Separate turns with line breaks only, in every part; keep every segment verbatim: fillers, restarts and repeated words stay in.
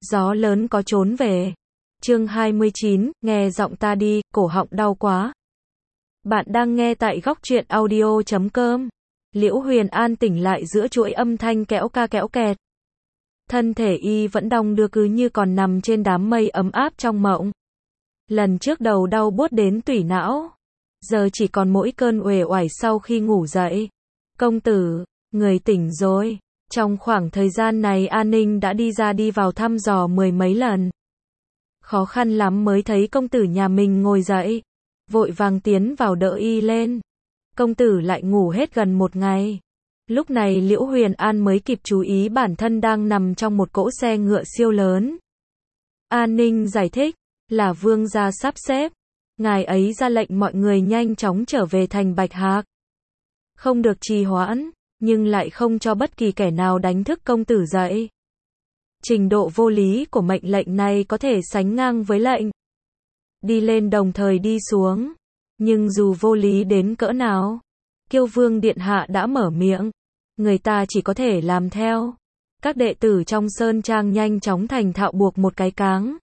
Gió lớn có trốn về. Chương hai mươi chín, nghe giọng ta đi, cổ họng đau quá. Bạn đang nghe tại góc truyện audio chấm com. Liễu Huyền An tỉnh lại giữa chuỗi âm thanh kéo ca kéo kẹt. Thân thể y vẫn đong đưa cứ như còn nằm trên đám mây ấm áp trong mộng. Lần trước đầu đau buốt đến tủy não. Giờ chỉ còn mỗi cơn uể oải sau khi ngủ dậy. Công tử, người tỉnh rồi. Trong khoảng thời gian này An Ninh đã đi ra đi vào thăm dò mười mấy lần. Khó khăn lắm mới thấy công tử nhà mình ngồi dậy. Vội vàng tiến vào đỡ y lên. Công tử lại ngủ hết gần một ngày. Lúc này Liễu Huyền An mới kịp chú ý bản thân đang nằm trong một cỗ xe ngựa siêu lớn. An Ninh giải thích, là vương gia sắp xếp. Ngài ấy ra lệnh mọi người nhanh chóng trở về thành Bạch Hạc. Không được trì hoãn, nhưng lại không cho bất kỳ kẻ nào đánh thức công tử dậy. Trình độ vô lý của mệnh lệnh này có thể sánh ngang với lệnh đi lên đồng thời đi xuống. Nhưng dù vô lý đến cỡ nào, Kiêu Vương Điện Hạ đã mở miệng, người ta chỉ có thể làm theo. Các đệ tử trong sơn trang nhanh chóng thành thạo buộc một cái cáng.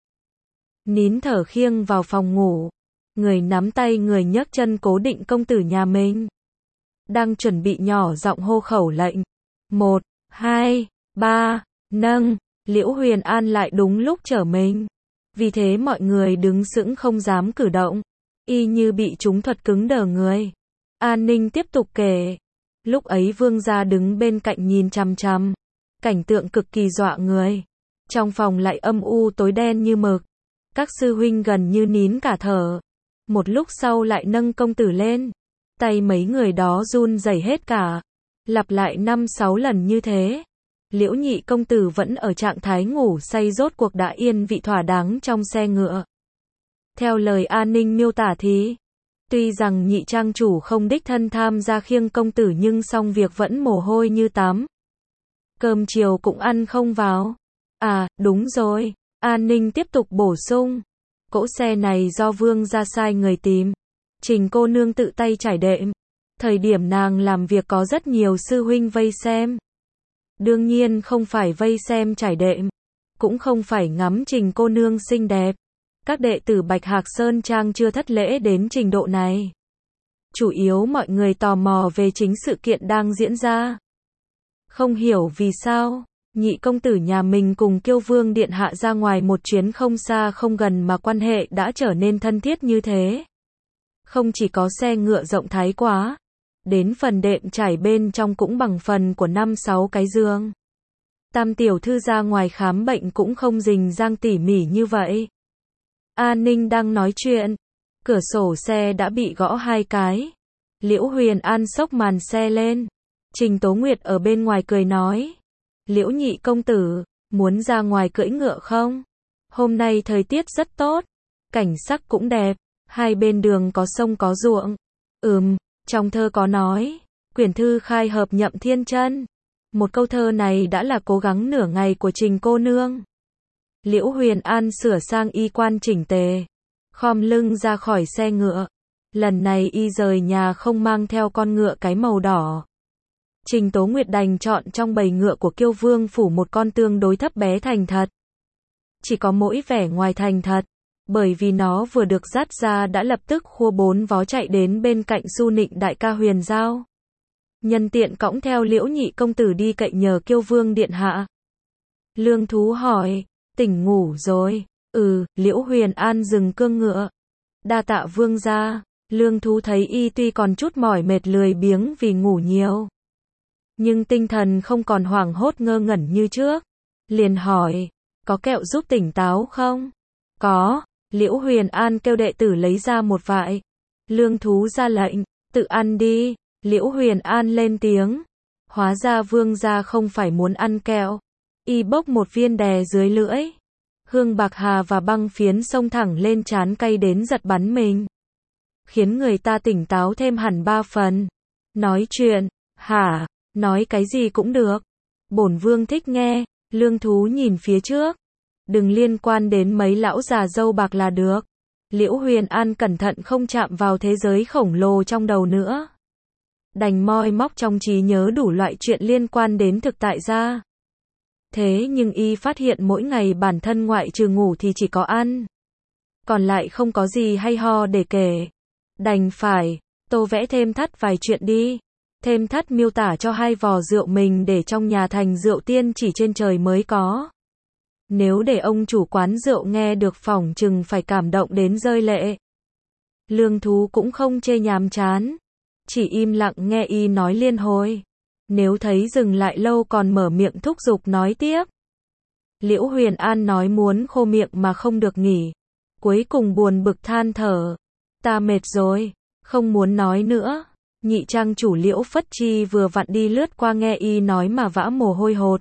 Nín thở khiêng vào phòng ngủ. Người nắm tay người nhấc chân cố định công tử nhà mình. Đang chuẩn bị nhỏ giọng hô khẩu lệnh. Một, hai, ba, nâng. Liễu Huyền An lại đúng lúc trở mình. Vì thế mọi người đứng sững không dám cử động. Y như bị trúng thuật cứng đờ người. An Ninh tiếp tục kể. Lúc ấy vương gia đứng bên cạnh nhìn chằm chằm. Cảnh tượng cực kỳ dọa người. Trong phòng lại âm u tối đen như mực. Các sư huynh gần như nín cả thở. Một lúc sau lại nâng công tử lên. Tay mấy người đó run rẩy hết cả. Lặp lại năm sáu lần như thế. Liễu nhị công tử vẫn ở trạng thái ngủ say rốt cuộc đã yên vị thỏa đáng trong xe ngựa. Theo lời An Ninh miêu tả thì, tuy rằng nhị trang chủ không đích thân tham gia khiêng công tử nhưng xong việc vẫn mồ hôi như tắm. Cơm chiều cũng ăn không vào. À, đúng rồi, An Ninh tiếp tục bổ sung. Cỗ xe này do vương gia sai người tìm. Trình cô nương tự tay trải đệm. Thời điểm nàng làm việc có rất nhiều sư huynh vây xem. Đương nhiên không phải vây xem trải đệm. Cũng không phải ngắm Trình cô nương xinh đẹp. Các đệ tử Bạch Hạc Sơn Trang chưa thất lễ đến trình độ này. Chủ yếu mọi người tò mò về chính sự kiện đang diễn ra. Không hiểu vì sao, nhị công tử nhà mình cùng Kiêu Vương Điện Hạ ra ngoài một chuyến không xa không gần mà quan hệ đã trở nên thân thiết như thế. Không chỉ có xe ngựa rộng thái quá, đến phần đệm trải bên trong cũng bằng phần của năm sáu cái giường. Tam tiểu thư ra ngoài khám bệnh cũng không rình rang tỉ mỉ như vậy. An Ninh đang nói chuyện, cửa sổ xe đã bị gõ hai cái. Liễu Huyền An xốc màn xe lên. Trình Tố Nguyệt ở bên ngoài cười nói. Liễu nhị công tử, muốn ra ngoài cưỡi ngựa không? Hôm nay thời tiết rất tốt, cảnh sắc cũng đẹp, hai bên đường có sông có ruộng. Ừm, trong thơ có nói, quyển thư khai hợp nhậm thiên chân. Một câu thơ này đã là cố gắng nửa ngày của Trình cô nương. Liễu Huyền An sửa sang y quan chỉnh tề, khom lưng ra khỏi xe ngựa. Lần này y rời nhà không mang theo con ngựa cái màu đỏ. Trình Tố Nguyệt đành chọn trong bầy ngựa của Kiêu Vương phủ một con tương đối thấp bé thành thật. Chỉ có mỗi vẻ ngoài thành thật, bởi vì nó vừa được dắt ra đã lập tức khua bốn vó chạy đến bên cạnh Du Nịnh đại ca Huyền Giao. Nhân tiện cõng theo Liễu nhị công tử đi cậy nhờ Kiêu Vương Điện Hạ. Lương Thú hỏi, tỉnh ngủ rồi? Ừ, Liễu Huyền An dừng cương ngựa. Đa tạ vương gia. Lương Thú thấy y tuy còn chút mỏi mệt lười biếng vì ngủ nhiều, nhưng tinh thần không còn hoảng hốt ngơ ngẩn như trước. Liền hỏi, có kẹo giúp tỉnh táo không? Có. Liễu Huyền An kêu đệ tử lấy ra một vại. Lương Thú ra lệnh, tự ăn đi. Liễu Huyền An lên tiếng. Hóa ra vương gia không phải muốn ăn kẹo. Y bốc một viên đè dưới lưỡi. Hương bạc hà và băng phiến xông thẳng lên trán cay đến giật bắn mình. Khiến người ta tỉnh táo thêm hẳn ba phần. Nói chuyện, hả? Nói cái gì cũng được. Bổn vương thích nghe. Lương Thú nhìn phía trước. Đừng liên quan đến mấy lão già râu bạc là được. Liễu Huyền An cẩn thận không chạm vào thế giới khổng lồ trong đầu nữa. Đành moi móc trong trí nhớ đủ loại chuyện liên quan đến thực tại ra. Thế nhưng y phát hiện mỗi ngày bản thân ngoại trừ ngủ thì chỉ có ăn. Còn lại không có gì hay ho để kể. Đành phải, tô vẽ thêm thắt vài chuyện đi. Thêm thắt miêu tả cho hai vò rượu mình để trong nhà thành rượu tiên chỉ trên trời mới có. Nếu để ông chủ quán rượu nghe được phỏng chừng phải cảm động đến rơi lệ. Lương Thú cũng không chê nhàm chán. Chỉ im lặng nghe y nói liên hồi. Nếu thấy dừng lại lâu còn mở miệng thúc giục nói tiếp. Liễu Huyền An nói muốn khô miệng mà không được nghỉ. Cuối cùng buồn bực than thở. Ta mệt rồi, không muốn nói nữa. Nhị trang chủ Liễu Phất Chi vừa vặn đi lướt qua nghe y nói mà vã mồ hôi hột.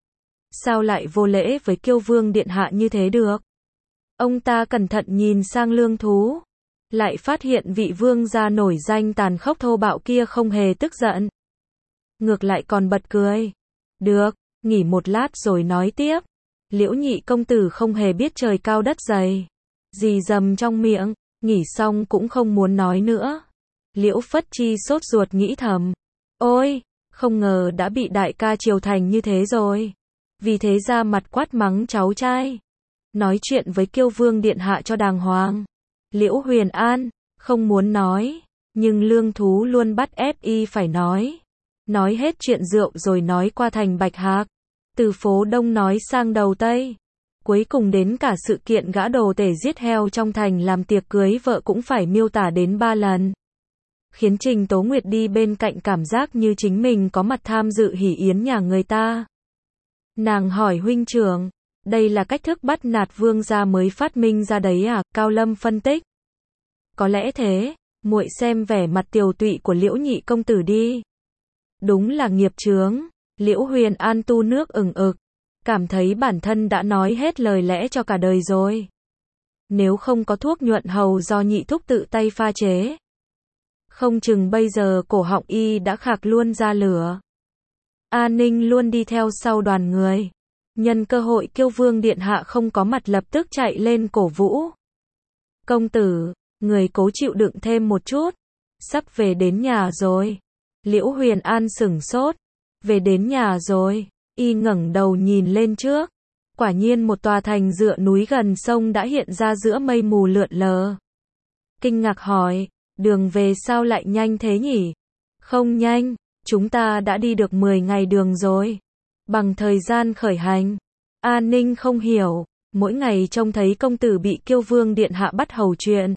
Sao lại vô lễ với Kiêu Vương điện hạ như thế được? Ông ta cẩn thận nhìn sang Lương Thú. Lại phát hiện vị vương gia nổi danh tàn khốc thô bạo kia không hề tức giận. Ngược lại còn bật cười. Được, nghỉ một lát rồi nói tiếp. Liễu nhị công tử không hề biết trời cao đất dày. Gì dầm trong miệng, nghỉ xong cũng không muốn nói nữa. Liễu Phất Chi sốt ruột nghĩ thầm. Ôi, không ngờ đã bị đại ca triều thành như thế rồi. Vì thế ra mặt quát mắng cháu trai. Nói chuyện với Kiêu Vương điện hạ cho đàng hoàng. Liễu Huyền An, không muốn nói. Nhưng Lương Thú luôn bắt ép y phải nói. Nói hết chuyện rượu rồi nói qua thành Bạch Hạc. Từ phố Đông nói sang đầu Tây. Cuối cùng đến cả sự kiện gã đồ tể giết heo trong thành làm tiệc cưới vợ cũng phải miêu tả đến ba lần. Khiến Trình Tố Nguyệt đi bên cạnh cảm giác như chính mình có mặt tham dự hỷ yến nhà người ta. Nàng hỏi huynh trưởng, đây là cách thức bắt nạt vương gia mới phát minh ra đấy à? Cao Lâm phân tích. Có lẽ thế, muội xem vẻ mặt tiều tụy của Liễu nhị công tử đi. Đúng là nghiệp chướng. Liễu Huyền An tu nước ửng ực, cảm thấy bản thân đã nói hết lời lẽ cho cả đời rồi. Nếu không có thuốc nhuận hầu do nhị thúc tự tay pha chế, không chừng bây giờ cổ họng y đã khạc luôn ra lửa. A Ninh luôn đi theo sau đoàn người. Nhân cơ hội Kiêu Vương điện hạ không có mặt lập tức chạy lên cổ vũ. Công tử, người cố chịu đựng thêm một chút. Sắp về đến nhà rồi. Liễu Huyền An sửng sốt. Về đến nhà rồi. Y ngẩng đầu nhìn lên trước. Quả nhiên một tòa thành dựa núi gần sông đã hiện ra giữa mây mù lượn lờ. Kinh ngạc hỏi, đường về sao lại nhanh thế nhỉ? Không nhanh, chúng ta đã đi được mười ngày đường rồi. Bằng thời gian khởi hành. An Ninh không hiểu, mỗi ngày trông thấy công tử bị Kiêu Vương điện hạ bắt hầu chuyện.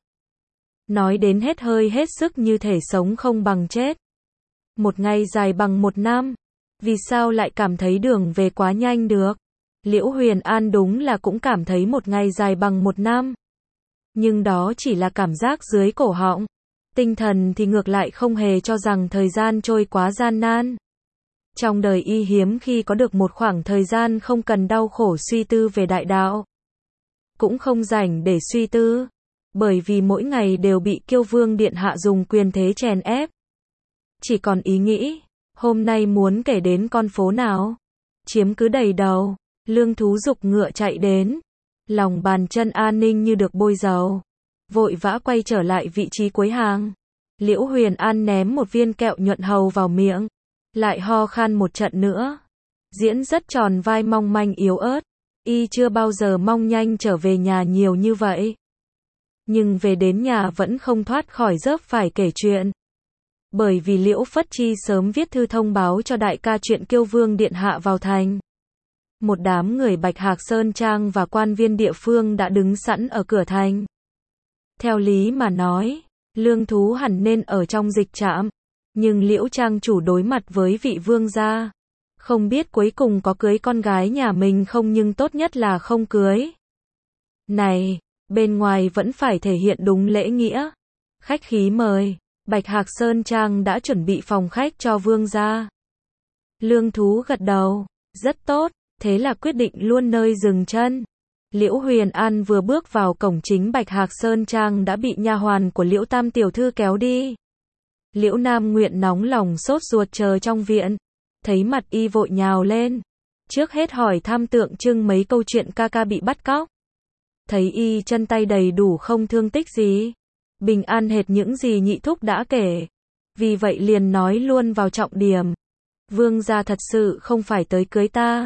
Nói đến hết hơi hết sức như thể sống không bằng chết. Một ngày dài bằng một năm. Vì sao lại cảm thấy đường về quá nhanh được? Liễu Huyền An đúng là cũng cảm thấy một ngày dài bằng một năm. Nhưng đó chỉ là cảm giác dưới cổ họng. Tinh thần thì ngược lại không hề cho rằng thời gian trôi quá gian nan. Trong đời y hiếm khi có được một khoảng thời gian không cần đau khổ suy tư về đại đạo. Cũng không rảnh để suy tư. Bởi vì mỗi ngày đều bị Kiêu Vương điện hạ dùng quyền thế chèn ép. Chỉ còn ý nghĩ, hôm nay muốn kể đến con phố nào. Chiếm cứ đầy đầu. Lương Thú giục ngựa chạy đến. Lòng bàn chân An Ninh như được bôi dầu. Vội vã quay trở lại vị trí cuối hàng. Liễu Huyền An ném một viên kẹo nhuận hầu vào miệng. Lại ho khan một trận nữa. Diễn rất tròn vai mong manh yếu ớt. Y chưa bao giờ mong nhanh trở về nhà nhiều như vậy. Nhưng về đến nhà vẫn không thoát khỏi dớp phải kể chuyện. Bởi vì Liễu Phất Chi sớm viết thư thông báo cho đại ca chuyện Kiêu Vương điện hạ vào thành. Một đám người Bạch Hạc Sơn Trang và quan viên địa phương đã đứng sẵn ở cửa thành. Theo lý mà nói, Lương Thú hẳn nên ở trong dịch trạm. Nhưng Liễu trang chủ đối mặt với vị vương gia. Không biết cuối cùng có cưới con gái nhà mình không, nhưng tốt nhất là không cưới. Này, bên ngoài vẫn phải thể hiện đúng lễ nghĩa. Khách khí mời. Bạch Hạc Sơn Trang đã chuẩn bị phòng khách cho vương gia. Lương Thú gật đầu. Rất tốt. Thế là quyết định luôn nơi dừng chân. Liễu Huyền An vừa bước vào cổng chính Bạch Hạc Sơn Trang đã bị nha hoàn của Liễu Tam tiểu thư kéo đi. Liễu Nam Nguyện nóng lòng sốt ruột chờ trong viện. Thấy mặt y vội nhào lên. Trước hết hỏi thăm tượng trưng mấy câu chuyện ca ca bị bắt cóc. Thấy y chân tay đầy đủ không thương tích gì. Bình an hệt những gì nhị thúc đã kể. Vì vậy liền nói luôn vào trọng điểm. Vương gia thật sự không phải tới cưới ta.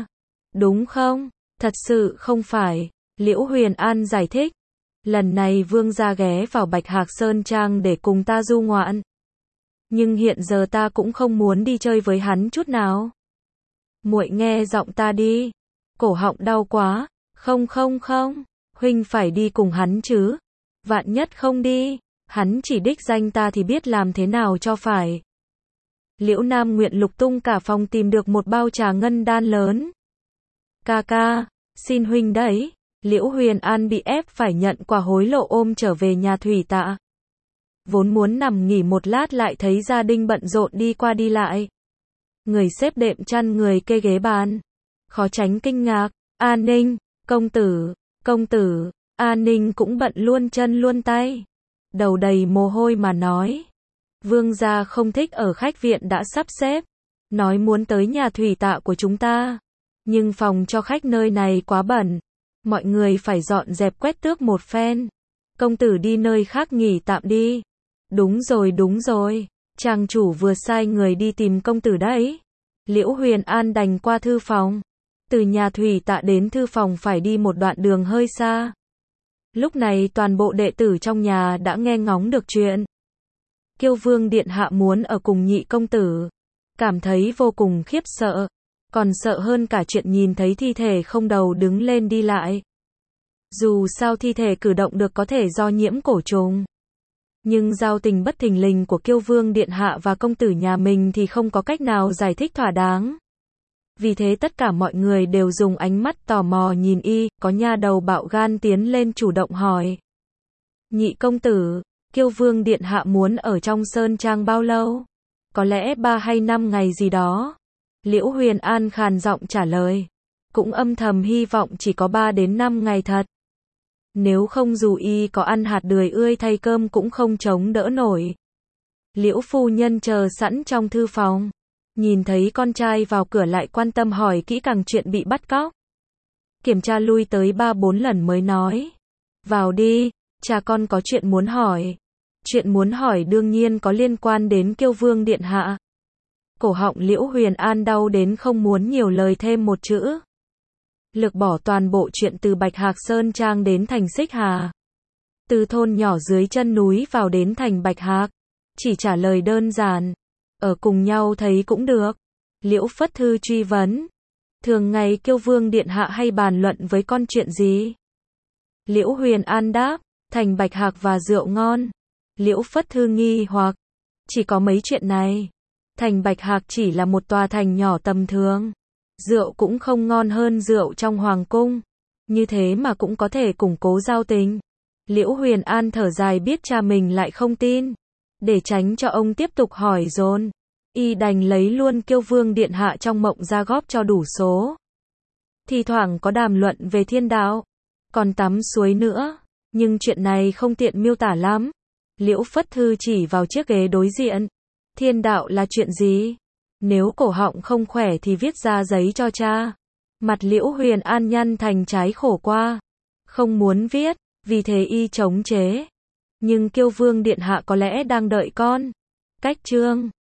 đúng không? Thật sự không phải. Liễu Huyền An giải thích. Lần này vương gia ghé vào Bạch Hạc Sơn Trang để cùng ta du ngoạn. Nhưng hiện giờ ta cũng không muốn đi chơi với hắn chút nào. Muội nghe giọng ta đi. Cổ họng đau quá. Không không không. Huynh phải đi cùng hắn chứ. Vạn nhất không đi. Hắn chỉ đích danh ta thì biết làm thế nào cho phải. Liễu Nam nguyện lục tung cả phòng tìm được một bao trà ngân đan lớn. Ca ca, xin huynh đấy. Liễu Huyền An bị ép phải nhận quả hối lộ ôm trở về nhà Thủy Tạ. Vốn muốn nằm nghỉ một lát lại thấy gia đình bận rộn đi qua đi lại. Người xếp đệm chăn, người kê ghế bàn. Khó tránh kinh ngạc. An Ninh, công tử, công tử. An Ninh cũng bận luôn chân luôn tay. Đầu đầy mồ hôi mà nói. Vương gia không thích ở khách viện đã sắp xếp. Nói muốn tới nhà Thủy Tạ của chúng ta. Nhưng phòng cho khách nơi này quá bẩn. Mọi người phải dọn dẹp quét tước một phen. Công tử đi nơi khác nghỉ tạm đi. Đúng rồi đúng rồi. Trang chủ vừa sai người đi tìm công tử đấy. Liễu Huyền An đành qua thư phòng. Từ nhà Thủy Tạ đến thư phòng phải đi một đoạn đường hơi xa. Lúc này toàn bộ đệ tử trong nhà đã nghe ngóng được chuyện. Kiêu Vương điện hạ muốn ở cùng nhị công tử. Cảm thấy vô cùng khiếp sợ. Còn sợ hơn cả chuyện nhìn thấy thi thể không đầu đứng lên đi lại. Dù sao thi thể cử động được có thể do nhiễm cổ trùng. Nhưng giao tình bất thình lình của Kiêu Vương điện hạ và công tử nhà mình thì không có cách nào giải thích thỏa đáng. Vì thế tất cả mọi người đều dùng ánh mắt tò mò nhìn y, có nha đầu bạo gan tiến lên chủ động hỏi. Nhị công tử, Kiêu Vương điện hạ muốn ở trong sơn trang bao lâu? Có lẽ ba hay năm ngày gì đó. Liễu Huyền An khàn giọng trả lời. Cũng âm thầm hy vọng chỉ có ba đến năm ngày thật. Nếu không dù y có ăn hạt đười ươi thay cơm cũng không chống đỡ nổi. Liễu phu nhân chờ sẵn trong thư phòng. Nhìn thấy con trai vào cửa lại quan tâm hỏi kỹ càng chuyện bị bắt cóc. Kiểm tra lui tới ba bốn lần mới nói. Vào đi, cha con có chuyện muốn hỏi. Chuyện muốn hỏi đương nhiên có liên quan đến Kiêu Vương điện hạ. Cổ họng Liễu Huyền An đau đến không muốn nhiều lời thêm một chữ. Lược bỏ toàn bộ chuyện từ Bạch Hạc Sơn Trang đến thành Xích Hà. Từ thôn nhỏ dưới chân núi vào đến thành Bạch Hạc. Chỉ trả lời đơn giản. Ở cùng nhau thấy cũng được. Liễu Phất Thư truy vấn. Thường ngày Kiêu Vương điện hạ hay bàn luận với con chuyện gì? Liễu Huyền An đáp. Thành Bạch Hạc và rượu ngon. Liễu Phất Thư nghi hoặc. Chỉ có mấy chuyện này. Thành Bạch Hạc chỉ là một tòa thành nhỏ tầm thường. Rượu cũng không ngon hơn rượu trong hoàng cung. Như thế mà cũng có thể củng cố giao tình. Liễu Huyền An thở dài biết cha mình lại không tin. Để tránh cho ông tiếp tục hỏi dồn. Y đành lấy luôn Kiêu Vương điện hạ trong mộng ra góp cho đủ số. Thì thoảng có đàm luận về thiên đạo. Còn tắm suối nữa. Nhưng chuyện này không tiện miêu tả lắm. Liễu Phất Thư chỉ vào chiếc ghế đối diện. Thiên đạo là chuyện gì? Nếu cổ họng không khỏe thì viết ra giấy cho cha. Mặt Liễu Huyền An nhăn thành trái khổ qua. Không muốn viết, vì thế y chống chế. Nhưng Kiêu Vương điện hạ có lẽ đang đợi con. Cách chương